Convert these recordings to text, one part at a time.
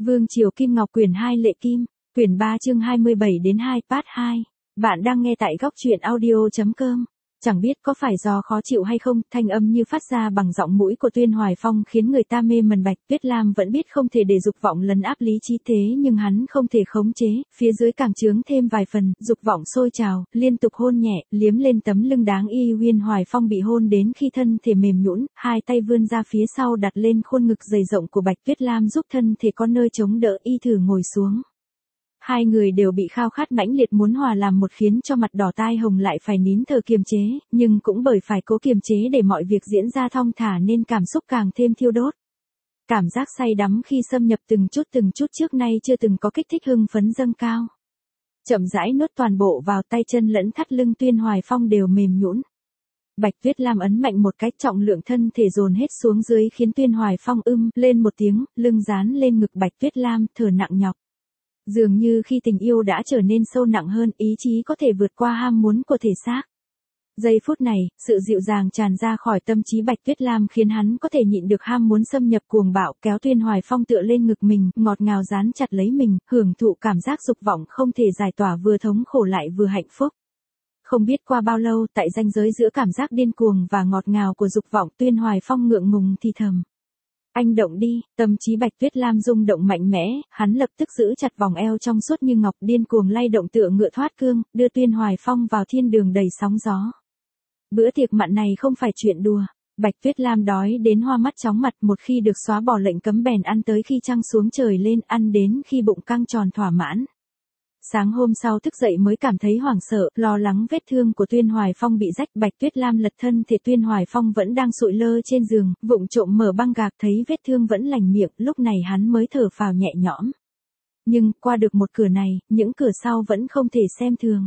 Vương Triều Kim Ngọc quyển 2 Lệ Kim, quyển 3 chương 27 đến 2 part 2. Bạn đang nghe tại góc truyện audio.com. Chẳng biết có phải do khó chịu hay không, thanh âm như phát ra bằng giọng mũi của Tuyên Hoài Phong khiến người ta mê mẩn. Bạch Tuyết Lam vẫn biết không thể để dục vọng lấn áp lý trí, thế nhưng hắn không thể khống chế, phía dưới càng chướng thêm vài phần, dục vọng sôi trào, liên tục hôn nhẹ, liếm lên tấm lưng đáng yêu. Tuyên Hoài Phong bị hôn đến khi thân thể mềm nhũn, hai tay vươn ra phía sau đặt lên khuôn ngực dày rộng của Bạch Tuyết Lam giúp thân thể có nơi chống đỡ. Y thử ngồi xuống. Hai người đều bị khao khát mãnh liệt muốn hòa làm một, khiến cho mặt đỏ tai hồng lại phải nín thở kiềm chế, nhưng cũng bởi phải cố kiềm chế để mọi việc diễn ra thong thả nên cảm xúc càng thêm thiêu đốt. Cảm giác say đắm khi xâm nhập từng chút trước nay chưa từng có kích thích hưng phấn dâng cao. Chậm rãi nuốt toàn bộ vào, tay chân lẫn thắt lưng Tuyên Hoài Phong đều mềm nhũn. Bạch Tuyết Lam ấn mạnh một cái, trọng lượng thân thể dồn hết xuống dưới khiến Tuyên Hoài Phong lên một tiếng, lưng dán lên ngực Bạch Tuyết Lam, thở nặng nhọc. Dường như khi tình yêu đã trở nên sâu nặng hơn, ý chí có thể vượt qua ham muốn của thể xác. Giây phút này, sự dịu dàng tràn ra khỏi tâm trí Bạch Tuyết Lam khiến hắn có thể nhịn được ham muốn xâm nhập cuồng bạo, kéo Tuyên Hoài Phong tựa lên ngực mình, ngọt ngào dán chặt lấy mình, hưởng thụ cảm giác dục vọng không thể giải tỏa, vừa thống khổ lại vừa hạnh phúc. Không biết qua bao lâu, tại ranh giới giữa cảm giác điên cuồng và ngọt ngào của dục vọng, Tuyên Hoài Phong ngượng ngùng thì thầm: "Anh động đi." Tâm trí Bạch Tuyết Lam rung động mạnh mẽ, hắn lập tức giữ chặt vòng eo trong suốt như ngọc, điên cuồng lay động tựa ngựa thoát cương, đưa Tuyên Hoài Phong vào thiên đường đầy sóng gió. Bữa tiệc mặn này không phải chuyện đùa. Bạch Tuyết Lam đói đến hoa mắt chóng mặt, một khi được xóa bỏ lệnh cấm bèn ăn tới khi trăng xuống trời lên, ăn đến khi bụng căng tròn thỏa mãn. Sáng hôm sau thức dậy mới cảm thấy hoảng sợ, lo lắng vết thương của Tuyên Hoài Phong bị rách. Bạch Tuyết Lam lật thân thì Tuyên Hoài Phong vẫn đang sụi lơ trên giường, vụng trộm mở băng gạc, thấy vết thương vẫn lành miệng, lúc này hắn mới thở phào nhẹ nhõm. Nhưng, qua được một cửa này, những cửa sau vẫn không thể xem thường.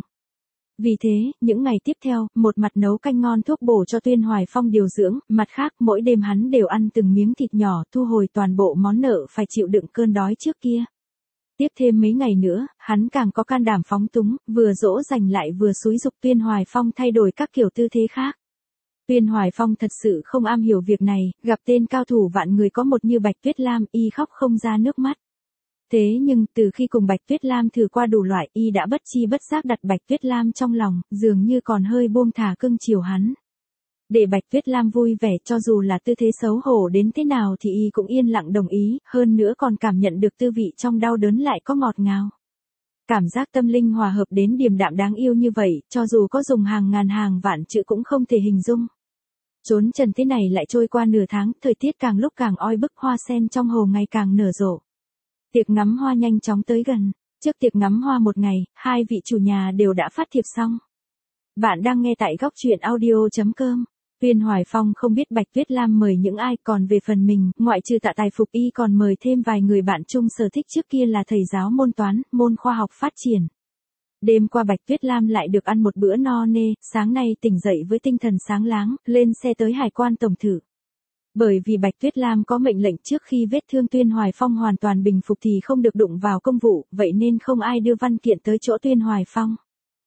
Vì thế, những ngày tiếp theo, một mặt nấu canh ngon thuốc bổ cho Tuyên Hoài Phong điều dưỡng, mặt khác, mỗi đêm hắn đều ăn từng miếng thịt nhỏ, thu hồi toàn bộ món nợ phải chịu đựng cơn đói trước kia. Tiếp thêm mấy ngày nữa, hắn càng có can đảm phóng túng, vừa dỗ dành lại vừa xúi giục Tuyên Hoài Phong thay đổi các kiểu tư thế khác. Tuyên Hoài Phong thật sự không am hiểu việc này, gặp tên cao thủ vạn người có một như Bạch Tuyết Lam, y khóc không ra nước mắt. Thế nhưng, từ khi cùng Bạch Tuyết Lam thử qua đủ loại, y đã bất chi bất giác đặt Bạch Tuyết Lam trong lòng, dường như còn hơi buông thả cưng chiều hắn. Để Bạch Tuyết Lam vui vẻ, cho dù là tư thế xấu hổ đến thế nào thì y cũng yên lặng đồng ý, hơn nữa còn cảm nhận được tư vị trong đau đớn lại có ngọt ngào. Cảm giác tâm linh hòa hợp đến điềm đạm đáng yêu như vậy, cho dù có dùng hàng ngàn hàng vạn chữ cũng không thể hình dung. Chốn trần thế này lại trôi qua nửa tháng, thời tiết càng lúc càng oi bức, hoa sen trong hồ ngày càng nở rộ. Tiệc ngắm hoa nhanh chóng tới gần. Trước tiệc ngắm hoa một ngày, hai vị chủ nhà đều đã phát thiệp xong. Bạn đang nghe tại góc truyện audio.com. Tuyên Hoài Phong không biết Bạch Tuyết Lam mời những ai, còn về phần mình, ngoại trừ Tạ Tài Phục, y còn mời thêm vài người bạn chung sở thích trước kia là thầy giáo môn toán, môn khoa học phát triển. Đêm qua Bạch Tuyết Lam lại được ăn một bữa no nê, sáng nay tỉnh dậy với tinh thần sáng láng, lên xe tới Hải quan tổng thự. Bởi vì Bạch Tuyết Lam có mệnh lệnh trước khi vết thương Tuyên Hoài Phong hoàn toàn bình phục thì không được đụng vào công vụ, vậy nên không ai đưa văn kiện tới chỗ Tuyên Hoài Phong.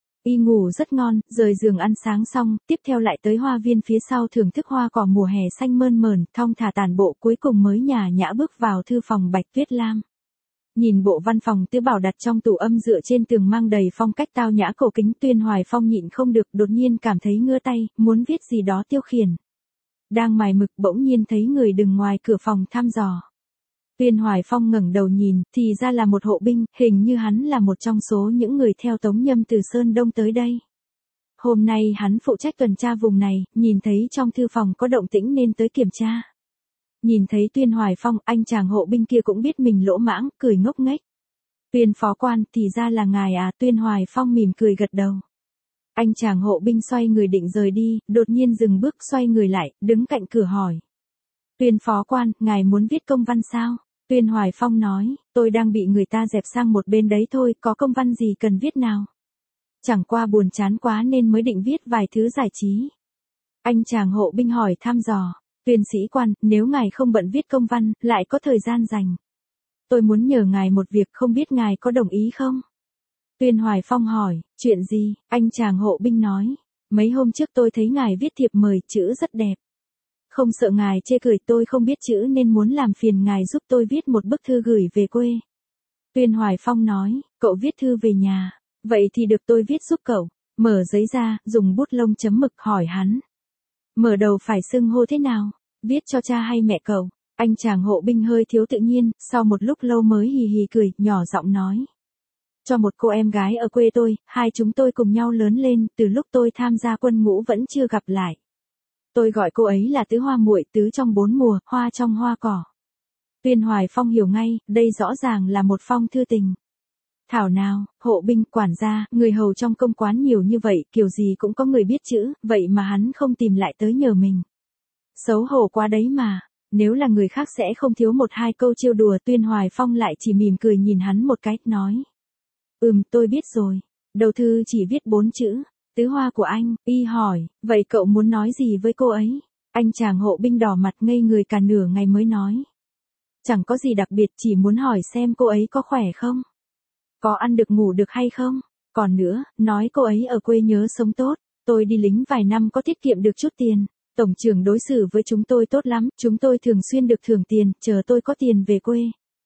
Y ngủ rất ngon, rời giường ăn sáng xong, tiếp theo lại tới hoa viên phía sau thưởng thức hoa cỏ mùa hè xanh mơn mởn, thong thả tản bộ, cuối cùng mới nhả nhã bước vào thư phòng Bạch Tuyết Lam. Nhìn bộ văn phòng tứ bảo đặt trong tủ âm dựa trên tường mang đầy phong cách tao nhã cổ kính, Tuyên Hoài Phong nhịn không được, đột nhiên cảm thấy ngứa tay, muốn viết gì đó tiêu khiển. Đang mài mực, bỗng nhiên thấy người đứng ngoài cửa phòng thăm dò. Tuyên Hoài Phong ngẩng đầu nhìn, thì ra là một hộ binh, hình như hắn là một trong số những người theo Tống Nhâm từ Sơn Đông tới đây. Hôm nay hắn phụ trách tuần tra vùng này, nhìn thấy trong thư phòng có động tĩnh nên tới kiểm tra. Nhìn thấy Tuyên Hoài Phong, anh chàng hộ binh kia cũng biết mình lỗ mãng, cười ngốc nghếch. "Tuyên phó quan, thì ra là ngài à?" Tuyên Hoài Phong mỉm cười gật đầu. Anh chàng hộ binh xoay người định rời đi, đột nhiên dừng bước, xoay người lại, đứng cạnh cửa hỏi: "Tuyên phó quan, ngài muốn viết công văn sao?" Tuyên Hoài Phong nói: "Tôi đang bị người ta dẹp sang một bên đấy thôi, có công văn gì cần viết nào? Chẳng qua buồn chán quá nên mới định viết vài thứ giải trí." Anh chàng hộ binh hỏi thăm dò: "Tuyên sĩ quan, nếu ngài không bận viết công văn, lại có thời gian rảnh, tôi muốn nhờ ngài một việc, không biết ngài có đồng ý không?" Tuyên Hoài Phong hỏi: "Chuyện gì?" Anh chàng hộ binh nói: "Mấy hôm trước tôi thấy ngài viết thiệp mời, chữ rất đẹp. Không sợ ngài chê cười, tôi không biết chữ nên muốn làm phiền ngài giúp tôi viết một bức thư gửi về quê. Tuyên Hoài Phong nói, cậu viết thư về nhà. Vậy thì được, tôi viết giúp cậu. Mở giấy ra, dùng bút lông chấm mực hỏi hắn. Mở đầu phải xưng hô thế nào? Viết cho cha hay mẹ cậu? Anh chàng hộ binh hơi thiếu tự nhiên, sau một lúc lâu mới hì hì cười, nhỏ giọng nói. Cho một cô em gái ở quê tôi, hai chúng tôi cùng nhau lớn lên, từ lúc tôi tham gia quân ngũ vẫn chưa gặp lại. Tôi gọi cô ấy là Tứ Hoa muội, tứ trong bốn mùa, hoa trong hoa cỏ. Tuyên Hoài Phong hiểu ngay, đây rõ ràng là một phong thư tình. Thảo nào, hộ binh, quản gia, người hầu trong công quán nhiều như vậy, kiểu gì cũng có người biết chữ, vậy mà hắn không tìm lại tới nhờ mình. Xấu hổ quá đấy mà, nếu là người khác sẽ không thiếu một hai câu trêu đùa. Tuyên Hoài Phong lại chỉ mỉm cười nhìn hắn một cái, nói. Tôi biết rồi. Đầu thư chỉ viết 4 chữ, Tứ Hoa của anh. Y hỏi, vậy cậu muốn nói gì với cô ấy? Anh chàng hộ binh đỏ mặt ngây người cả nửa ngày mới nói. Chẳng có gì đặc biệt, chỉ muốn hỏi xem cô ấy có khỏe không? Có ăn được ngủ được hay không? Còn nữa, nói cô ấy ở quê nhớ sống tốt. Tôi đi lính vài năm có tiết kiệm được chút tiền. Tổng trưởng đối xử với chúng tôi tốt lắm, chúng tôi thường xuyên được thưởng tiền, chờ tôi có tiền về quê.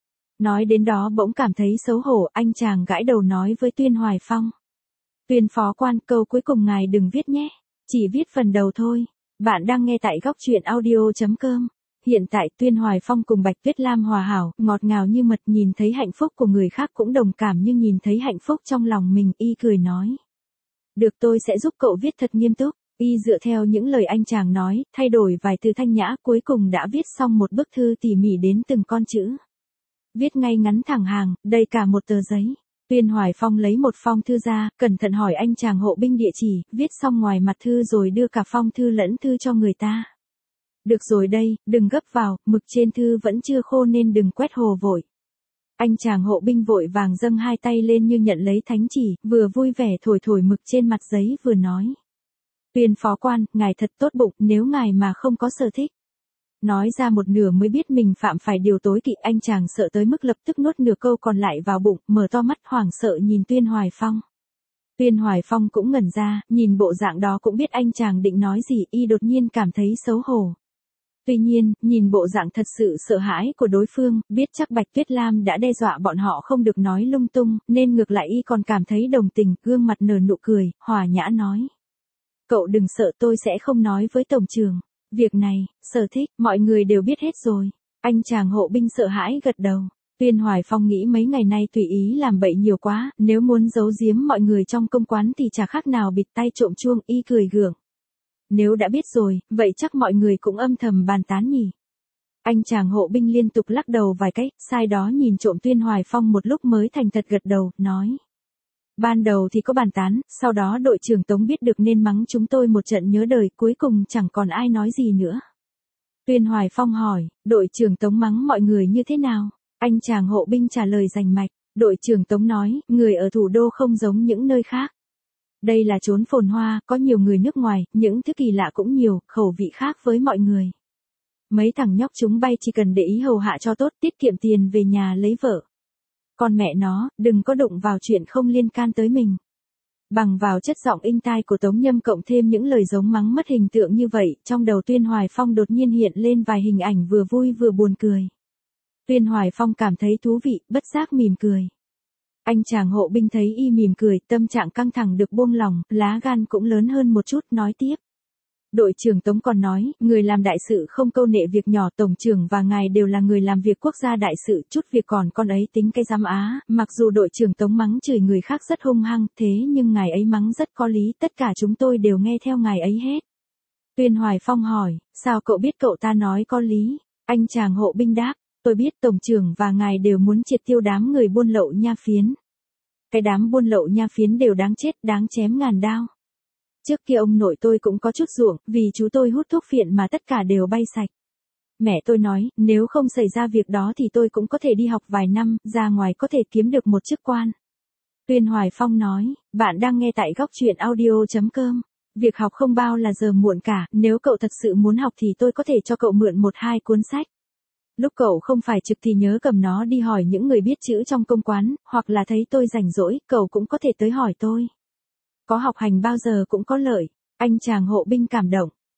Nói đến đó bỗng cảm thấy xấu hổ, anh chàng gãi đầu nói với Tuyên Hoài Phong. Tuyên phó quan, câu cuối cùng ngài đừng viết nhé. Chỉ viết phần đầu thôi. Bạn đang nghe tại góc truyện audio.com. Hiện tại Tuyên Hoài Phong cùng Bạch Tuyết Lam hòa hảo, ngọt ngào như mật, nhìn thấy hạnh phúc của người khác cũng đồng cảm nhưng nhìn thấy hạnh phúc trong lòng mình, y cười nói. Được, tôi sẽ giúp cậu viết thật nghiêm túc. Y dựa theo những lời anh chàng nói, thay đổi vài từ thanh nhã, cuối cùng đã viết xong một bức thư tỉ mỉ đến từng con chữ. Viết ngay ngắn thẳng hàng, đầy cả một tờ giấy. Tuyên Hoài Phong lấy một phong thư ra, cẩn thận hỏi anh chàng hộ binh địa chỉ, viết xong ngoài mặt thư rồi đưa cả phong thư lẫn thư cho người ta. Được rồi đây, đừng gấp vào, mực trên thư vẫn chưa khô nên đừng quét hồ vội. Anh chàng hộ binh vội vàng dâng hai tay lên như nhận lấy thánh chỉ, vừa vui vẻ thổi thổi mực trên mặt giấy vừa nói. Tuyên phó quan, ngài thật tốt bụng, nếu ngài mà không có sở thích. Nói ra một nửa mới biết mình phạm phải điều tối kỵ, anh chàng sợ tới mức lập tức nuốt nửa câu còn lại vào bụng, mở to mắt hoảng sợ nhìn Tuyên Hoài Phong. Tuyên Hoài Phong cũng ngẩn ra, nhìn bộ dạng đó cũng biết anh chàng định nói gì, y đột nhiên cảm thấy xấu hổ. Tuy nhiên, nhìn bộ dạng thật sự sợ hãi của đối phương, biết chắc Bạch Tuyết Lam đã đe dọa bọn họ không được nói lung tung, nên ngược lại y còn cảm thấy đồng tình, gương mặt nở nụ cười, hòa nhã nói. Cậu đừng sợ, tôi sẽ không nói với tổng trưởng. Việc này, sở thích, mọi người đều biết hết rồi. Anh chàng hộ binh sợ hãi gật đầu. Tuyên Hoài Phong nghĩ mấy ngày nay tùy ý làm bậy nhiều quá, nếu muốn giấu giếm mọi người trong công quán thì chả khác nào bịt tay trộm chuông, y cười gượng. Nếu đã biết rồi, vậy chắc mọi người cũng âm thầm bàn tán nhỉ. Anh chàng hộ binh liên tục lắc đầu vài cái, sai đó nhìn trộm Tuyên Hoài Phong một lúc mới thành thật gật đầu, nói. Ban đầu thì có bàn tán, sau đó đội trưởng Tống biết được nên mắng chúng tôi một trận nhớ đời, cuối cùng chẳng còn ai nói gì nữa. Tuyên Hoài Phong hỏi, đội trưởng Tống mắng mọi người như thế nào? Anh chàng hộ binh trả lời rành mạch, đội trưởng Tống nói, người ở thủ đô không giống những nơi khác. Đây là chốn phồn hoa, có nhiều người nước ngoài, những thứ kỳ lạ cũng nhiều, khẩu vị khác với mọi người. Mấy thằng nhóc chúng bay chỉ cần để ý hầu hạ cho tốt, tiết kiệm tiền về nhà lấy vợ. Con mẹ nó, đừng có đụng vào chuyện không liên can tới mình. Bằng vào chất giọng inh tai của Tống Nhâm cộng thêm những lời giống mắng mất hình tượng như vậy, trong đầu Tuyên Hoài Phong đột nhiên hiện lên vài hình ảnh vừa vui vừa buồn cười. Tuyên Hoài Phong cảm thấy thú vị, bất giác mỉm cười. Anh chàng hộ binh thấy y mỉm cười, tâm trạng căng thẳng được buông lỏng, lá gan cũng lớn hơn một chút, nói tiếp. Đội trưởng Tống còn nói, người làm đại sự không câu nệ việc nhỏ, tổng trưởng và ngài đều là người làm việc quốc gia đại sự, chút việc còn con ấy tính cái giám á, mặc dù đội trưởng Tống mắng chửi người khác rất hung hăng, thế nhưng ngài ấy mắng rất có lý, tất cả chúng tôi đều nghe theo ngài ấy hết. Tuyên Hoài Phong hỏi, sao cậu biết cậu ta nói có lý? Anh chàng hộ binh đáp, tôi biết tổng trưởng và ngài đều muốn triệt tiêu đám người buôn lậu nha phiến. Cái đám buôn lậu nha phiến đều đáng chết, đáng chém ngàn đao. Trước kia ông nội tôi cũng có chút ruộng, vì chú tôi hút thuốc phiện mà tất cả đều bay sạch. Mẹ tôi nói, nếu không xảy ra việc đó thì tôi cũng có thể đi học vài năm, ra ngoài có thể kiếm được một chức quan. Tuyên Hoài Phong nói, bạn đang nghe tại góc truyện audio.com. Việc học không bao là giờ muộn cả, nếu cậu thật sự muốn học thì tôi có thể cho cậu mượn một hai cuốn sách. Lúc cậu không phải trực thì nhớ cầm nó đi hỏi những người biết chữ trong công quán, hoặc là thấy tôi rảnh rỗi, cậu cũng có thể tới hỏi tôi. Có học hành bao giờ cũng có lợi. Anh chàng hộ binh cảm động.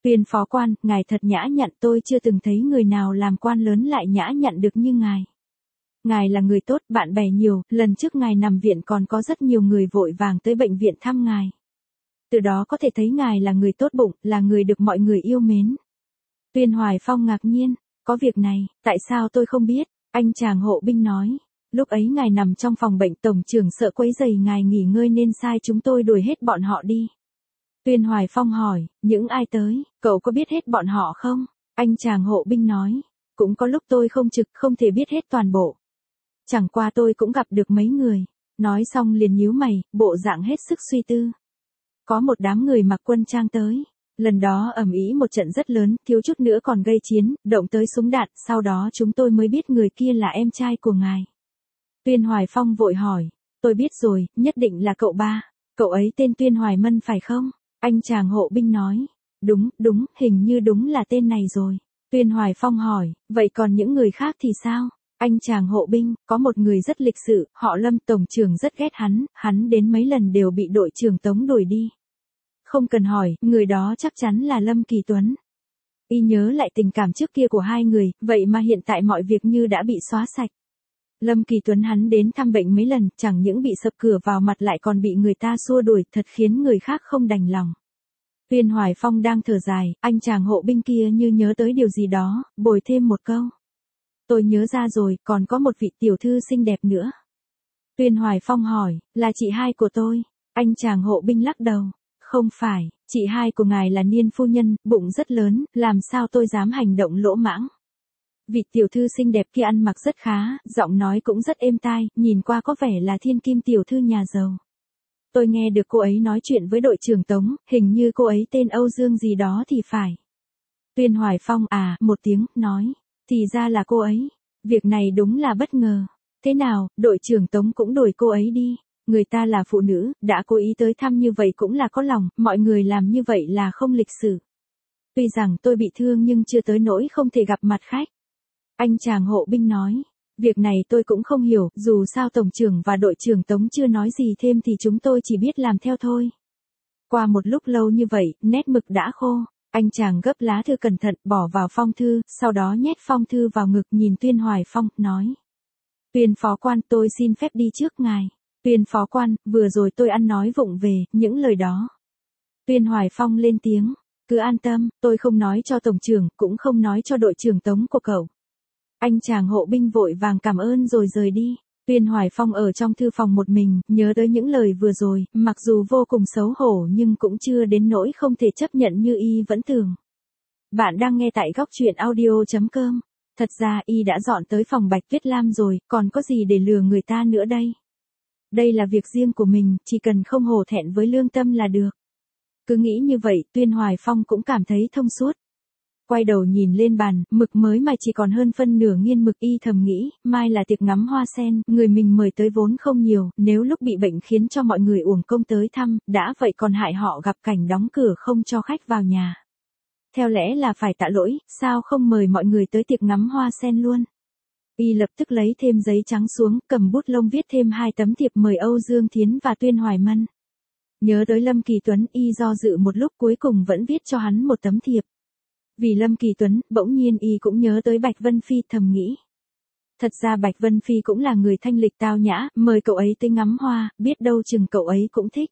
Tuyên phó quan, ngài thật nhã nhặn, tôi chưa từng thấy người nào làm quan lớn lại nhã nhặn được như ngài. Ngài là người tốt, bạn bè nhiều, lần trước ngài nằm viện còn có rất nhiều người vội vàng tới bệnh viện thăm ngài. Từ đó có thể thấy ngài là người tốt bụng, là người được mọi người yêu mến. Tuyên Hoài Phong ngạc nhiên, có việc này, tại sao tôi không biết? Anh chàng hộ binh nói, lúc ấy ngài nằm trong phòng bệnh, tổng trưởng sợ quấy rầy ngài nghỉ ngơi nên sai chúng tôi đuổi hết bọn họ đi. Tuyên Hoài Phong hỏi, những ai tới, cậu có biết hết bọn họ không? Anh chàng hộ binh nói, cũng có lúc tôi không trực, không thể biết hết toàn bộ. Chẳng qua tôi cũng gặp được mấy người. Nói xong liền nhíu mày, bộ dạng hết sức suy tư. Có một đám người mặc quân trang tới. Lần đó ầm ĩ một trận rất lớn, thiếu chút nữa còn gây chiến, động tới súng đạn, sau đó chúng tôi mới biết người kia là em trai của ngài. Tuyên Hoài Phong vội hỏi, tôi biết rồi, nhất định là cậu ba. Cậu ấy tên Tuyên Hoài Mân phải không? Anh chàng hộ binh nói, đúng, hình như đúng là tên này rồi. Tuyên Hoài Phong hỏi, vậy còn những người khác thì sao? Anh chàng hộ binh, có một người rất lịch sự, họ Lâm, tổng trưởng rất ghét hắn đến mấy lần đều bị đội trưởng Tống đuổi đi. Không cần hỏi, người đó chắc chắn là Lâm Kỳ Tuấn. Y nhớ lại tình cảm trước kia của hai người, vậy mà hiện tại mọi việc như đã bị xóa sạch. Lâm Kỳ Tuấn hắn đến thăm bệnh mấy lần, chẳng những bị sập cửa vào mặt lại còn bị người ta xua đuổi, thật khiến người khác không đành lòng. Tuyên Hoài Phong đang thở dài, anh chàng hộ binh kia như nhớ tới điều gì đó, bồi thêm một câu. Tôi nhớ ra rồi, còn có một vị tiểu thư xinh đẹp nữa. Tuyên Hoài Phong hỏi, là chị hai của tôi. Anh chàng hộ binh lắc đầu. Không phải, chị hai của ngài là Niên phu nhân, bụng rất lớn, làm sao tôi dám hành động lỗ mãng. Vị tiểu thư xinh đẹp kia ăn mặc rất khá, giọng nói cũng rất êm tai, nhìn qua có vẻ là thiên kim tiểu thư nhà giàu. Tôi nghe được cô ấy nói chuyện với đội trưởng Tống, hình như cô ấy tên Âu Dương gì đó thì phải. Tuyên Hoài Phong một tiếng, nói. Thì ra là cô ấy. Việc này đúng là bất ngờ. Thế nào, đội trưởng Tống cũng đuổi cô ấy đi. Người ta là phụ nữ, đã cố ý tới thăm như vậy cũng là có lòng, mọi người làm như vậy là không lịch sự. Tuy rằng tôi bị thương nhưng chưa tới nỗi không thể gặp mặt khách. Anh chàng hộ binh nói. Việc này tôi cũng không hiểu, dù sao tổng trưởng và đội trưởng Tống chưa nói gì thêm thì chúng tôi chỉ biết làm theo thôi. Qua một lúc lâu như vậy, nét mực đã khô. Anh chàng gấp lá thư cẩn thận, bỏ vào phong thư, sau đó nhét phong thư vào ngực, nhìn Tuyên Hoài Phong, nói. Tuyên phó quan, tôi xin phép đi trước ngài. Tuyên phó quan, vừa rồi tôi ăn nói vụng về, những lời đó. Tuyên Hoài Phong lên tiếng, cứ an tâm, tôi không nói cho tổng trưởng, cũng không nói cho đội trưởng Tống của cậu. Anh chàng hộ binh vội vàng cảm ơn rồi rời đi. Tuyên Hoài Phong ở trong thư phòng một mình, nhớ tới những lời vừa rồi, mặc dù vô cùng xấu hổ nhưng cũng chưa đến nỗi không thể chấp nhận như y vẫn tưởng. Bạn đang nghe tại góc truyện audio.com. Thật ra y đã dọn tới phòng Bạch Tuyết Lam rồi, còn có gì để lừa người ta nữa đây? Đây là việc riêng của mình, chỉ cần không hổ thẹn với lương tâm là được. Cứ nghĩ như vậy, Tuyên Hoài Phong cũng cảm thấy thông suốt. Quay đầu nhìn lên bàn, mực mới mà chỉ còn hơn phân nửa nghiên mực, y thầm nghĩ, mai là tiệc ngắm hoa sen, người mình mời tới vốn không nhiều, nếu lúc bị bệnh khiến cho mọi người uổng công tới thăm, đã vậy còn hại họ gặp cảnh đóng cửa không cho khách vào nhà. Theo lẽ là phải tạ lỗi, sao không mời mọi người tới tiệc ngắm hoa sen luôn. Y lập tức lấy thêm giấy trắng xuống, cầm bút lông viết thêm 2 tấm thiệp mời Âu Dương Thiến và Tuyên Hoài Mân. Nhớ tới Lâm Kỳ Tuấn, y do dự một lúc cuối cùng vẫn viết cho hắn một tấm thiệp. Vì Lâm Kỳ Tuấn, bỗng nhiên y cũng nhớ tới Bạch Vân Phi, thầm nghĩ. Thật ra Bạch Vân Phi cũng là người thanh lịch tao nhã, mời cậu ấy tới ngắm hoa, biết đâu chừng cậu ấy cũng thích.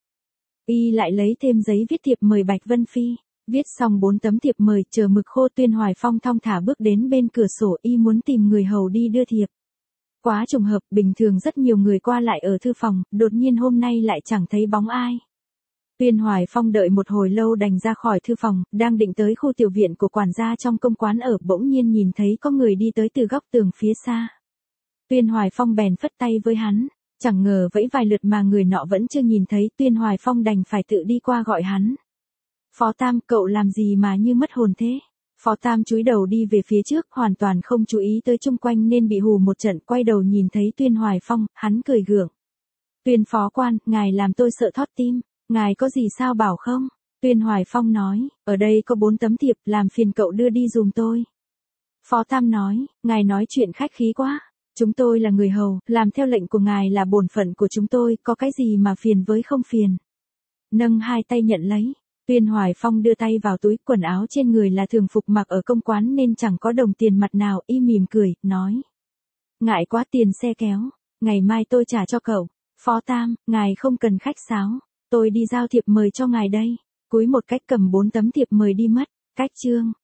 Y lại lấy thêm giấy viết thiệp mời Bạch Vân Phi. Viết xong 4 tấm thiệp mời, chờ mực khô, Tuyên Hoài Phong thong thả bước đến bên cửa sổ, y muốn tìm người hầu đi đưa thiệp. Quá trùng hợp, bình thường rất nhiều người qua lại ở thư phòng, đột nhiên hôm nay lại chẳng thấy bóng ai. Tuyên Hoài Phong đợi một hồi lâu đành ra khỏi thư phòng, đang định tới khu tiểu viện của quản gia trong công quán ở, bỗng nhiên nhìn thấy có người đi tới từ góc tường phía xa. Tuyên Hoài Phong bèn phất tay với hắn, chẳng ngờ vẫy vài lượt mà người nọ vẫn chưa nhìn thấy, Tuyên Hoài Phong đành phải tự đi qua gọi hắn. Phó Tam, cậu làm gì mà như mất hồn thế? Phó Tam chúi đầu đi về phía trước, hoàn toàn không chú ý tới chung quanh nên bị hù một trận, quay đầu nhìn thấy Tuyên Hoài Phong, hắn cười gượng. Tuyên phó quan, ngài làm tôi sợ thót tim, ngài có gì sao bảo không? Tuyên Hoài Phong nói, ở đây có 4 tấm thiệp, làm phiền cậu đưa đi dùm tôi. Phó Tam nói, ngài nói chuyện khách khí quá, chúng tôi là người hầu, làm theo lệnh của ngài là bổn phận của chúng tôi, có cái gì mà phiền với không phiền. Nâng 2 tay nhận lấy. Tuyên Hoài Phong đưa tay vào túi, quần áo trên người là thường phục mặc ở công quán nên chẳng có đồng tiền mặt nào, y mỉm cười, nói. Ngại quá, tiền xe kéo, ngày mai tôi trả cho cậu. Phó Tam, ngài không cần khách sáo, tôi đi giao thiệp mời cho ngài đây. Cúi một cách cầm 4 tấm thiệp mời đi mất. Cách chương.